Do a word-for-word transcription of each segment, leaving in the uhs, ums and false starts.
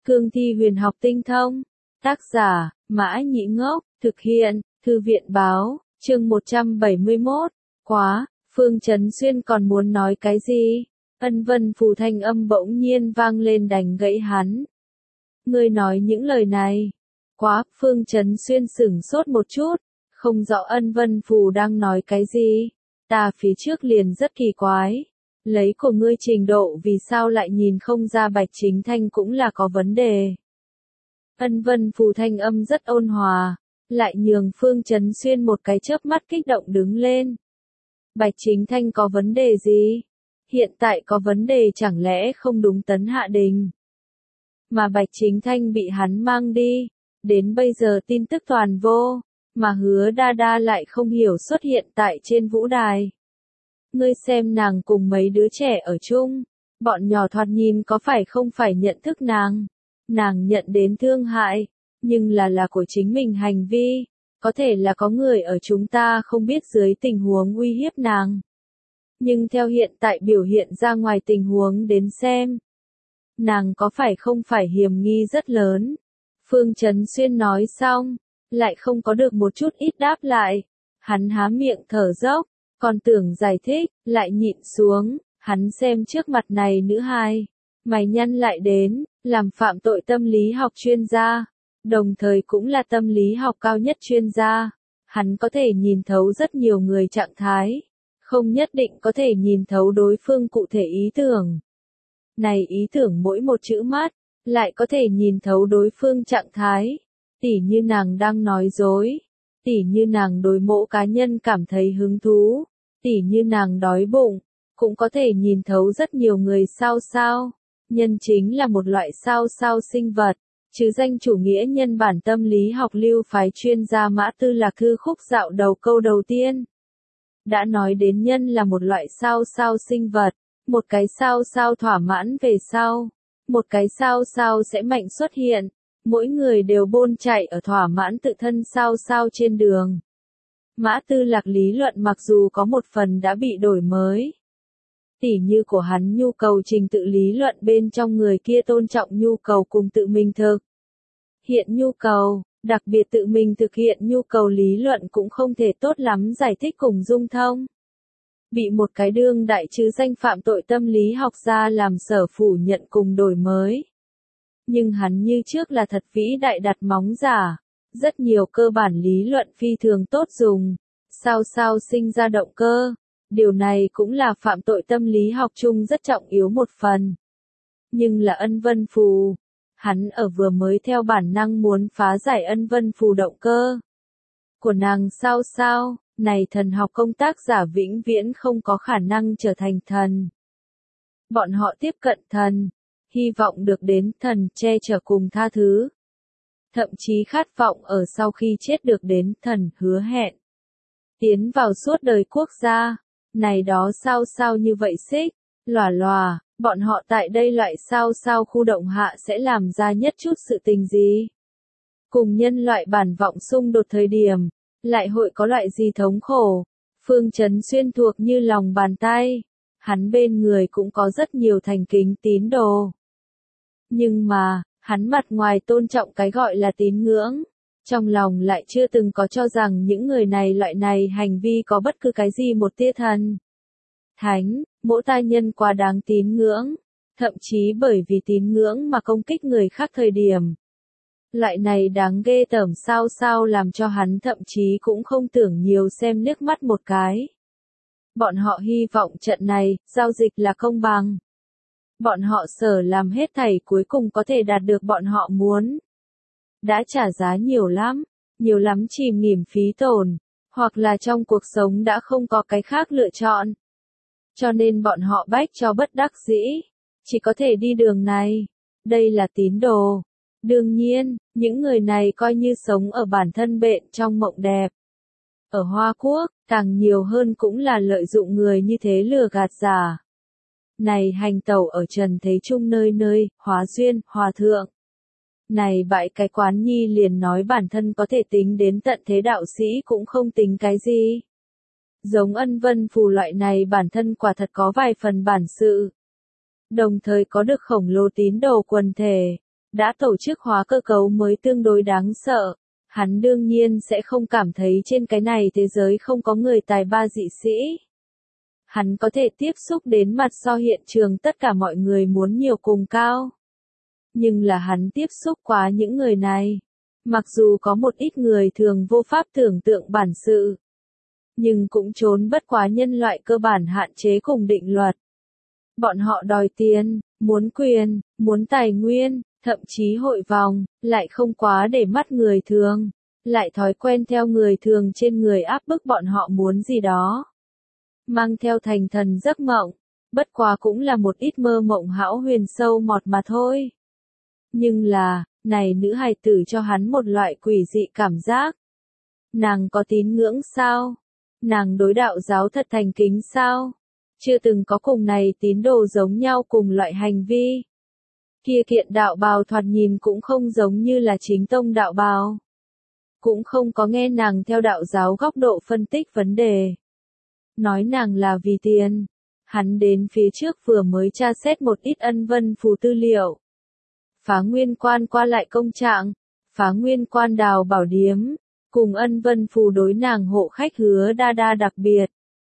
Cương thi huyền học tinh thông. Tác giả, Mã Nhĩ Ngốc, thực hiện, Thư viện báo, chương một trăm bảy mươi mốt. Quá, Phương Chấn Xuyên còn muốn nói cái gì? Ân Vân Phù thanh âm bỗng nhiên vang lên đánh gãy hắn. Ngươi nói những lời này. Quá, Phương Chấn Xuyên sửng sốt một chút, không rõ Ân Vân Phù đang nói cái gì. Ta phía trước liền rất kỳ quái. Lấy của ngươi trình độ vì sao lại nhìn không ra Bạch Chính Thanh cũng là có vấn đề. Ân Vân Phù thanh âm rất ôn hòa, lại nhường Phương Chấn Xuyên một cái chớp mắt kích động đứng lên. Bạch Chính Thanh có vấn đề gì? Hiện tại có vấn đề chẳng lẽ không đúng Tấn Hạ Đình? Mà Bạch Chính Thanh bị hắn mang đi, đến bây giờ tin tức toàn vô, mà Hứa Đa Đa lại không hiểu xuất hiện tại trên vũ đài. Ngươi xem nàng cùng mấy đứa trẻ ở chung, bọn nhỏ thoạt nhìn có phải không phải nhận thức nàng, nàng nhận đến thương hại, nhưng là là của chính mình hành vi, có thể là có người ở chúng ta không biết dưới tình huống uy hiếp nàng. Nhưng theo hiện tại biểu hiện ra ngoài tình huống đến xem, nàng có phải không phải hiểm nghi rất lớn. Phương Chấn Xuyên nói xong, lại không có được một chút ít đáp lại, hắn há miệng thở dốc. Còn tưởng giải thích, lại nhịn xuống, hắn xem trước mặt này nữ hài, mày nhăn lại đến, làm phạm tội tâm lý học chuyên gia, đồng thời cũng là tâm lý học cao nhất chuyên gia. Hắn có thể nhìn thấu rất nhiều người trạng thái, không nhất định có thể nhìn thấu đối phương cụ thể ý tưởng. Này ý tưởng mỗi một chữ mắt, lại có thể nhìn thấu đối phương trạng thái, tỉ như nàng đang nói dối. Tỉ như nàng đối mỗi cá nhân cảm thấy hứng thú, tỉ như nàng đói bụng, cũng có thể nhìn thấu rất nhiều người sao sao. Nhân chính là một loại sao sao sinh vật, chứ danh chủ nghĩa nhân bản tâm lý học lưu phái chuyên gia Mã Tư Lạc Thư khúc dạo đầu câu đầu tiên. Đã nói đến nhân là một loại sao sao sinh vật, một cái sao sao thỏa mãn về sau, một cái sao sao sẽ mạnh xuất hiện. Mỗi người đều bôn chạy ở thỏa mãn tự thân sao sao trên đường. Mã Tư Lạc lý luận mặc dù có một phần đã bị đổi mới. Tỉ như của hắn nhu cầu trình tự lý luận bên trong người kia tôn trọng nhu cầu cùng tự mình thực hiện nhu cầu, đặc biệt tự mình thực hiện nhu cầu lý luận cũng không thể tốt lắm giải thích cùng dung thông. Bị một cái đương đại chứ danh phạm tội tâm lý học gia làm sở phủ nhận cùng đổi mới. Nhưng hắn như trước là thật vĩ đại đặt móng giả, rất nhiều cơ bản lý luận phi thường tốt dùng, sao sao sinh ra động cơ, điều này cũng là phạm tội tâm lý học chung rất trọng yếu một phần. Nhưng là Ân Vân Phù, hắn ở vừa mới theo bản năng muốn phá giải Ân Vân Phù động cơ của nàng sao sao, này thần học công tác giả vĩnh viễn không có khả năng trở thành thần. Bọn họ tiếp cận thần, hy vọng được đến thần che chở cùng tha thứ. Thậm chí khát vọng ở sau khi chết được đến thần hứa hẹn. Tiến vào suốt đời quốc gia, này đó sao sao như vậy xích, lòa lòa, bọn họ tại đây loại sao sao khu động hạ sẽ làm ra nhất chút sự tình gì? Cùng nhân loại bản vọng xung đột thời điểm, lại hội có loại gì thống khổ? Phương Chấn Xuyên thuộc như lòng bàn tay, hắn bên người cũng có rất nhiều thành kính tín đồ. Nhưng mà, hắn mặt ngoài tôn trọng cái gọi là tín ngưỡng, trong lòng lại chưa từng có cho rằng những người này loại này hành vi có bất cứ cái gì một tia thần thánh, mỗi tai nhân quá đáng tín ngưỡng, thậm chí bởi vì tín ngưỡng mà công kích người khác thời điểm. Loại này đáng ghê tởm sao sao làm cho hắn thậm chí cũng không tưởng nhiều xem liếc mắt một cái. Bọn họ hy vọng trận này, giao dịch là công bằng. Bọn họ sở làm hết thảy cuối cùng có thể đạt được bọn họ muốn. Đã trả giá nhiều lắm, nhiều lắm chìm nghỉm phí tổn, hoặc là trong cuộc sống đã không có cái khác lựa chọn. Cho nên bọn họ bách cho bất đắc dĩ, chỉ có thể đi đường này. Đây là tín đồ. Đương nhiên, những người này coi như sống ở bản thân bệnh trong mộng đẹp. Ở Hoa Quốc, càng nhiều hơn cũng là lợi dụng người như thế lừa gạt giả. Này hành tẩu ở trần thế trung nơi nơi, hóa duyên, hòa thượng. Này bại cái quán nhi liền nói bản thân có thể tính đến tận thế đạo sĩ cũng không tính cái gì. Giống Ân Vân Phù loại này bản thân quả thật có vài phần bản sự. Đồng thời có được khổng lồ tín đồ quần thể. đã tổ chức hóa cơ cấu mới tương đối đáng sợ. Hắn đương nhiên sẽ không cảm thấy trên cái này thế giới không có người tài ba dị sĩ. Hắn có thể tiếp xúc đến mặt so hiện trường tất cả mọi người muốn nhiều cùng cao. Nhưng là hắn tiếp xúc quá những người này. Mặc dù có một ít người thường vô pháp tưởng tượng bản sự. Nhưng cũng trốn bất quá nhân loại cơ bản hạn chế cùng định luật. Bọn họ đòi tiền, muốn quyền, muốn tài nguyên, thậm chí hội vòng, lại không quá để mắt người thường, lại thói quen theo người thường trên người áp bức bọn họ muốn gì đó. Mang theo thành thần giấc mộng, bất quá cũng là một ít mơ mộng hão huyền sâu mọt mà thôi. Nhưng là, này nữ hài tử cho hắn một loại quỷ dị cảm giác. Nàng có tín ngưỡng sao? Nàng đối đạo giáo thật thành kính sao? Chưa từng có cùng này tín đồ giống nhau cùng loại hành vi. Kia kiện đạo bào thoạt nhìn cũng không giống như là chính tông đạo bào. Cũng không có nghe nàng theo đạo giáo góc độ phân tích vấn đề. Nói nàng là vì tiền. Hắn đến phía trước vừa mới tra xét một ít ân vân phù tư liệu. Phá Nguyên Quan qua lại công trạng, Phá Nguyên Quan đào bảo điếm, cùng ân vân phù đối nàng hộ khách hứa đa đa đặc biệt.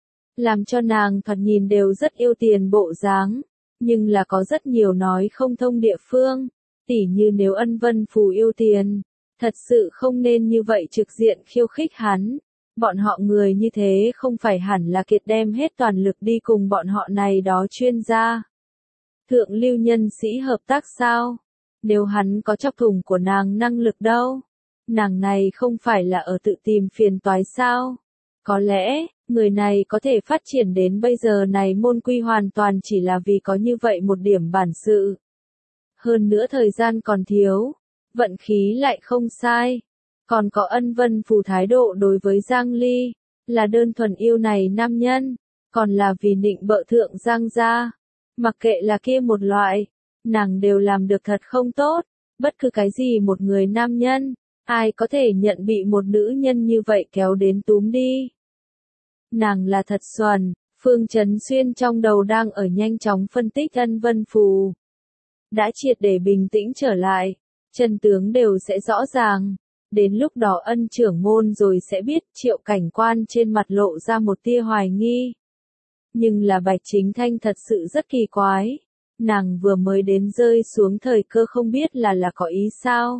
Làm cho nàng thoạt nhìn đều rất yêu tiền bộ dáng, nhưng là có rất nhiều nói không thông địa phương, tỉ như nếu ân vân phù yêu tiền, thật sự không nên như vậy trực diện khiêu khích hắn. Bọn họ người như thế không phải hẳn là kiệt đem hết toàn lực đi cùng bọn họ này đó chuyên gia. Thượng lưu nhân sĩ hợp tác sao? Nếu hắn có chọc thủng của nàng năng lực đâu? Nàng này không phải là ở tự tìm phiền toái sao? Có lẽ, người này có thể phát triển đến bây giờ này môn quy hoàn toàn chỉ là vì có như vậy một điểm bản sự. Hơn nữa thời gian còn thiếu, vận khí lại không sai. Còn có ân vân phù thái độ đối với Giang Ly, là đơn thuần yêu này nam nhân, còn là vì nịnh bợ thượng Giang gia. Mặc kệ là kia một loại, nàng đều làm được thật không tốt, bất cứ cái gì một người nam nhân, ai có thể nhận bị một nữ nhân như vậy kéo đến túm đi. Nàng là thật xuẩn, Phương Chấn Xuyên trong đầu đang ở nhanh chóng phân tích ân vân phù. Đã triệt để bình tĩnh trở lại, chân tướng đều sẽ rõ ràng. Đến lúc đó ân trưởng môn rồi sẽ biết. Triệu Cảnh Quan trên mặt lộ ra một tia hoài nghi. Nhưng là Bạch Chính Thanh thật sự rất kỳ quái. Nàng vừa mới đến rơi xuống thời cơ không biết là là có ý sao.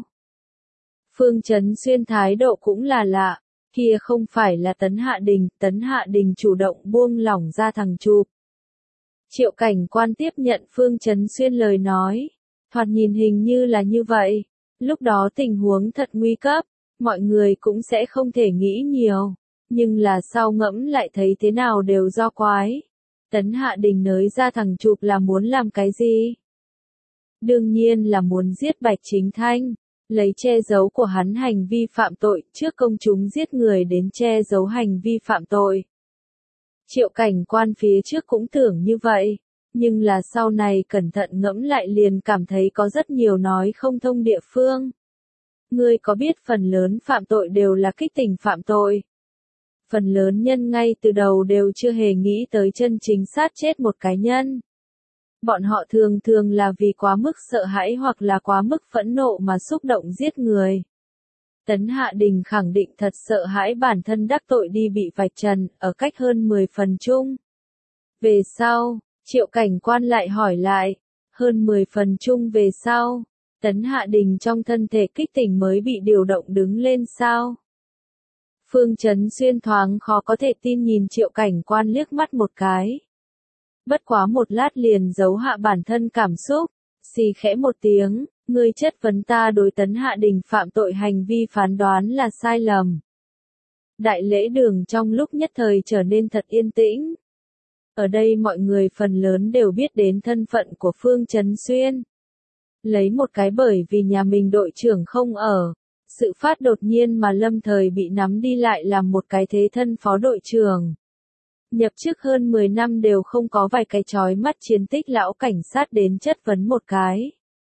Phương Chấn Xuyên thái độ cũng là lạ. Kia không phải là Tấn Hạ Đình. Tấn Hạ Đình chủ động buông lỏng ra thằng chụp. Triệu Cảnh Quan tiếp nhận Phương Chấn Xuyên lời nói. Thoạt nhìn hình như là như vậy. Lúc đó tình huống thật nguy cấp, mọi người cũng sẽ không thể nghĩ nhiều, nhưng là sau ngẫm lại thấy thế nào đều do quái. Tấn Hạ Đình nới ra thằng chụp là muốn làm cái gì? Đương nhiên là muốn giết Bạch Chính Thanh, lấy che giấu của hắn hành vi phạm tội, trước công chúng giết người đến che giấu hành vi phạm tội. Triệu Cảnh Quan phía trước cũng tưởng như vậy. Nhưng là sau này cẩn thận ngẫm lại liền cảm thấy có rất nhiều nói không thông địa phương. Ngươi có biết phần lớn phạm tội đều là kích tình phạm tội. Phần lớn nhân ngay từ đầu đều chưa hề nghĩ tới chân chính sát chết một cá nhân. Bọn họ thường thường là vì quá mức sợ hãi hoặc là quá mức phẫn nộ mà xúc động giết người. Tấn Hạ Đình khẳng định thật sợ hãi bản thân đắc tội đi bị vạch trần, ở cách hơn mười phần chung. Về sau, Triệu Cảnh Quan lại hỏi lại, hơn mười phần chung về sau, Tấn Hạ Đình trong thân thể kích tỉnh mới bị điều động đứng lên sao? Phương Chấn Xuyên thoáng khó có thể tin nhìn Triệu Cảnh Quan liếc mắt một cái. Bất quá một lát liền giấu hạ bản thân cảm xúc, xì khẽ một tiếng, ngươi chất vấn ta đối Tấn Hạ Đình phạm tội hành vi phán đoán là sai lầm. Đại lễ đường trong lúc nhất thời trở nên thật yên tĩnh. Ở đây mọi người phần lớn đều biết đến thân phận của Phương Chấn Xuyên. Lấy một cái bởi vì nhà mình đội trưởng không ở, sự phát đột nhiên mà lâm thời bị nắm đi lại làm một cái thế thân phó đội trưởng. Nhập chức hơn mười năm đều không có vài cái chói mắt chiến tích lão cảnh sát đến chất vấn một cái.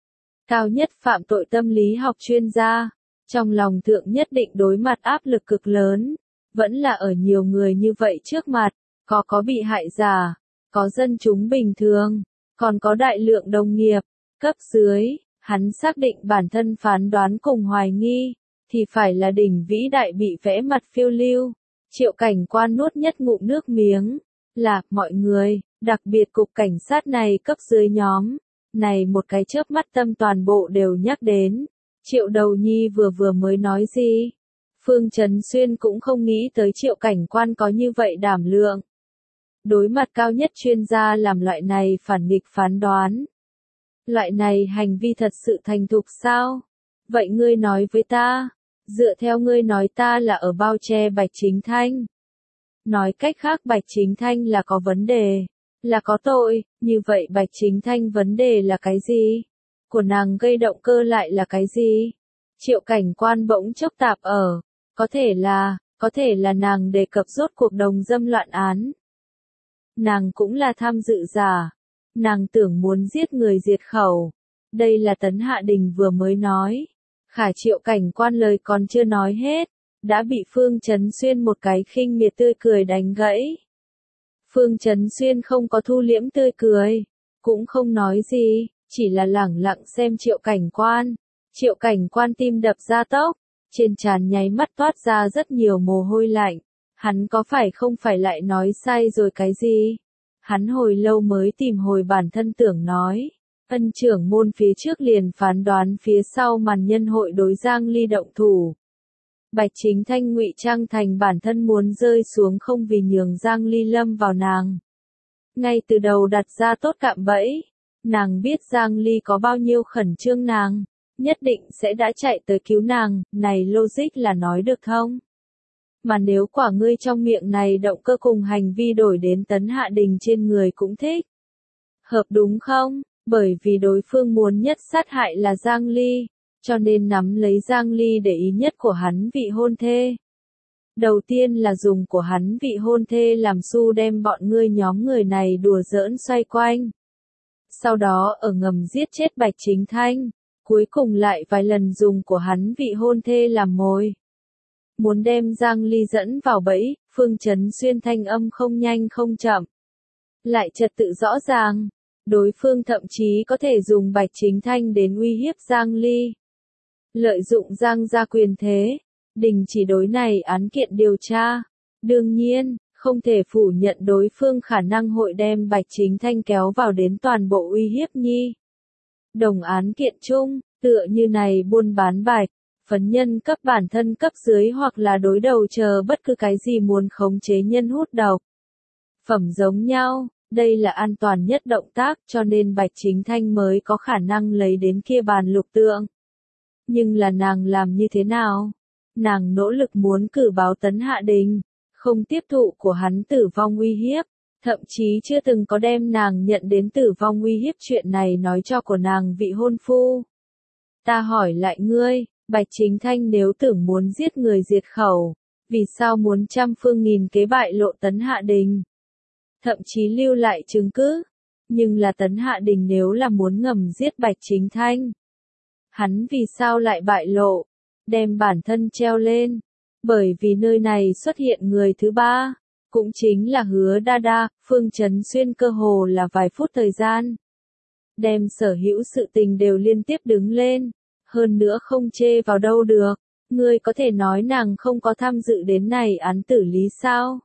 Cao nhất phạm tội tâm lý học chuyên gia, trong lòng thượng nhất định đối mặt áp lực cực lớn, vẫn là ở nhiều người như vậy trước mặt. Có có bị hại giả, có dân chúng bình thường, còn có đại lượng đồng nghiệp, cấp dưới, Hắn xác định bản thân phán đoán cùng hoài nghi, thì phải là đỉnh vĩ đại bị vẽ mặt phiêu lưu. Triệu Cảnh Quan nuốt nhất ngụm nước miếng, là, mọi người, đặc biệt cục cảnh sát này cấp dưới nhóm, này một cái chớp mắt tâm toàn bộ đều nhắc đến. Triệu Đầu Nhi vừa vừa mới nói gì? Phương Trấn Xuyên cũng không nghĩ tới Triệu Cảnh Quan có như vậy đảm lượng. Đối mặt cao nhất chuyên gia làm loại này phản nghịch phán đoán. Loại này hành vi thật sự thành thục sao? Vậy ngươi nói với ta, dựa theo ngươi nói ta là ở bao che Bạch Chính Thanh. Nói cách khác Bạch Chính Thanh là có vấn đề, là có tội, như vậy Bạch Chính Thanh vấn đề là cái gì? Của nàng gây động cơ lại là cái gì? Triệu Cảnh Quan bỗng chốc tạp ở, có thể là, có thể là nàng đề cập rốt cuộc đồng dâm loạn án. Nàng cũng là tham dự giả, nàng tưởng muốn giết người diệt khẩu. Đây là Tấn Hạ Đình vừa mới nói. Khả Triệu Cảnh Quan lời còn chưa nói hết, đã bị Phương Trấn Xuyên một cái khinh miệt tươi cười đánh gãy. Phương Trấn Xuyên không có thu liễm tươi cười, cũng không nói gì, chỉ là lẳng lặng xem Triệu Cảnh Quan. Triệu Cảnh Quan tim đập ra tốc, trên trán nháy mắt toát ra rất nhiều mồ hôi lạnh. Hắn có phải không phải lại nói sai rồi cái gì? Hắn hồi lâu mới tìm hồi bản thân tưởng nói. Ân trưởng môn phía trước liền phán đoán phía sau màn nhân hội đối Giang Ly động thủ. Bạch Chính Thanh ngụy trang thành bản thân muốn rơi xuống không vì nhường Giang Ly lâm vào nàng. Ngay từ đầu đặt ra tốt cạm bẫy, nàng biết Giang Ly có bao nhiêu khẩn trương nàng, nhất định sẽ đã chạy tới cứu nàng, này logic là nói được không? Mà nếu quả ngươi trong miệng này động cơ cùng hành vi đổi đến Tấn Hạ Đình trên người cũng thích. Hợp đúng không? Bởi vì đối phương muốn nhất sát hại là Giang Ly, cho nên nắm lấy Giang Ly để ý nhất của hắn vị hôn thê. Đầu tiên là dùng của hắn vị hôn thê làm xu đem bọn ngươi nhóm người này đùa giỡn xoay quanh. Sau đó ở ngầm giết chết Bạch Chính Thanh, cuối cùng lại vài lần dùng của hắn vị hôn thê làm mồi. Muốn đem Giang Ly dẫn vào bẫy, Phương Trấn Xuyên thanh âm không nhanh không chậm. Lại trật tự rõ ràng, đối phương thậm chí có thể dùng Bạch Chính Thanh đến uy hiếp Giang Ly. Lợi dụng Giang gia quyền thế, đình chỉ đối này án kiện điều tra. Đương nhiên, không thể phủ nhận đối phương khả năng hội đem Bạch Chính Thanh kéo vào đến toàn bộ uy hiếp nhi. Đồng án kiện chung, tựa như này buôn bán bạch, phấn nhân cấp bản thân cấp dưới hoặc là đối đầu chờ bất cứ cái gì muốn khống chế nhân hút độc. Phẩm giống nhau, đây là an toàn nhất động tác cho nên Bạch Chính Thanh mới có khả năng lấy đến kia bàn lục tượng. Nhưng là nàng làm như thế nào? Nàng nỗ lực muốn cử báo Tấn Hạ Đình, không tiếp thụ của hắn tử vong uy hiếp, thậm chí chưa từng có đem nàng nhận đến tử vong uy hiếp chuyện này nói cho của nàng vị hôn phu. Ta hỏi lại ngươi, Bạch Chính Thanh nếu tưởng muốn giết người diệt khẩu, vì sao muốn trăm phương nghìn kế bại lộ Tấn Hạ Đình? Thậm chí lưu lại chứng cứ, nhưng là Tấn Hạ Đình nếu là muốn ngầm giết Bạch Chính Thanh, hắn vì sao lại bại lộ, đem bản thân treo lên, bởi vì nơi này xuất hiện người thứ ba, cũng chính là Hứa Đa Đa. Phương Trấn Xuyên cơ hồ là vài phút thời gian, đem sở hữu sự tình đều liên tiếp đứng lên, hơn nữa không chê vào đâu được, ngươi có thể nói nàng không có tham dự đến này án tử lý sao?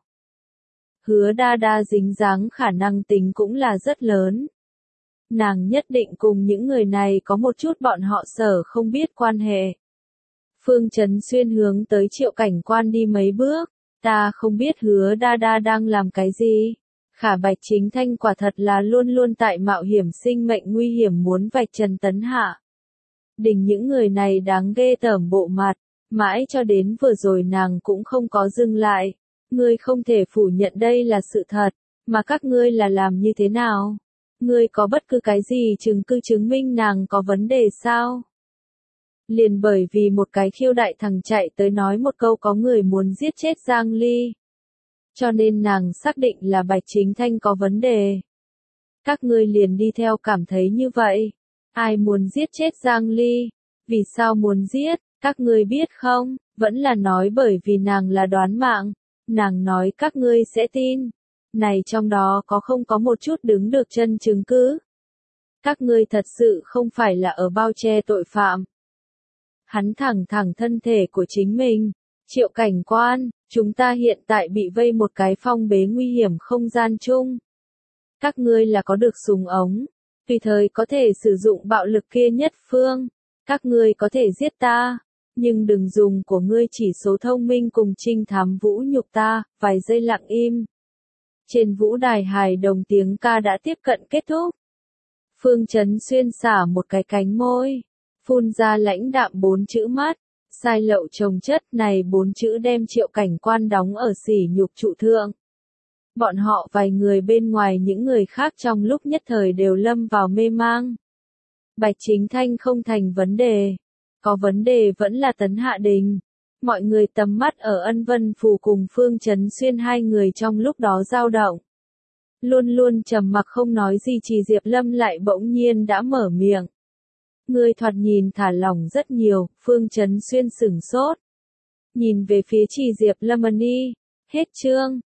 Hứa Đa Đa dính dáng khả năng tính cũng là rất lớn. Nàng nhất định cùng những người này có một chút bọn họ sở không biết quan hệ. Phương Trấn Xuyên hướng tới Triệu Cảnh Quan đi mấy bước, ta không biết Hứa Đa Đa đang làm cái gì. Khả Bạch Chính Thanh quả thật là luôn luôn tại mạo hiểm sinh mệnh nguy hiểm muốn vạch trần Tấn Hạ Đình những người này đáng ghê tởm bộ mặt, mãi cho đến vừa rồi nàng cũng không có dừng lại. Ngươi không thể phủ nhận đây là sự thật, mà các ngươi là làm như thế nào? Ngươi có bất cứ cái gì chứng cứ chứng minh nàng có vấn đề sao? Liền bởi vì một cái khiêu đại thằng chạy tới nói một câu có người muốn giết chết Giang Ly. Cho nên nàng xác định là Bạch Chính Thanh có vấn đề. Các ngươi liền đi theo cảm thấy như vậy. Ai muốn giết chết Giang Ly? Vì sao muốn giết? Các ngươi biết không? Vẫn là nói bởi vì nàng là đoán mạng. Nàng nói các ngươi sẽ tin. Này trong đó có không có một chút đứng được chân chứng cứ? Các ngươi thật sự không phải là ở bao che tội phạm. Hắn thẳng thẳng thân thể của chính mình. Triệu cảnh quan, chúng ta hiện tại bị vây một cái phong bế nguy hiểm không gian chung. Các ngươi là có được súng ống, tùy thời có thể sử dụng bạo lực kia nhất phương. Các ngươi có thể giết ta, nhưng đừng dùng của ngươi chỉ số thông minh cùng trinh thám vũ nhục ta. Vài giây lặng im. Trên vũ đài hài đồng tiếng ca đã tiếp cận kết thúc. Phương Chấn Xuyên xả một cái cánh môi, phun ra lãnh đạm bốn chữ mắt. Sai lậu chồng chất này bốn chữ đem Triệu cảnh quan đóng ở sỉ nhục trụ thượng. Bọn họ vài người bên ngoài những người khác trong lúc nhất thời đều lâm vào mê mang. Bạch Chính Thanh không thành vấn đề. Có vấn đề vẫn là Tấn Hạ Đình. Mọi người tầm mắt ở Ân Vân Phù cùng Phương Chấn Xuyên hai người trong lúc đó dao động. Luôn luôn trầm mặc không nói gì chỉ Diệp Lâm lại bỗng nhiên đã mở miệng. Ngươi thoạt nhìn thả lỏng rất nhiều. Phương Chấn Xuyên sửng sốt. Nhìn về phía Chỉ Diệp Lâm ân y. Hết chương.